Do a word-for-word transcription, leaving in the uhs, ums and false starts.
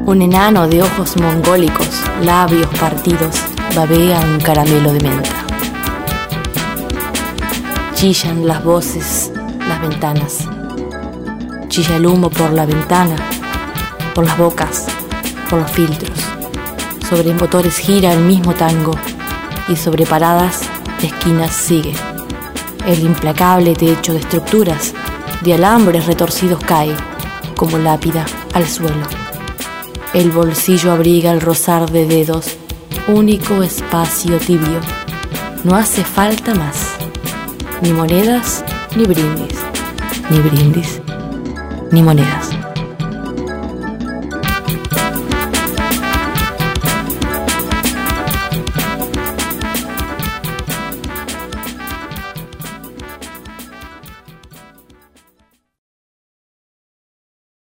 Un enano de ojos mongólicos, labios partidos, babea un caramelo de menta. Chillan las voces, las ventanas. Chilla el humo por la ventana, por las bocas, por los filtros. Sobre motores gira el mismo tango y sobre paradas de esquinas sigue. El implacable techo de estructuras, de alambres retorcidos cae, como lápida al suelo. El bolsillo abriga el rozar de dedos, único espacio tibio. No hace falta más, ni monedas, ni brindis, ni brindis, ni monedas.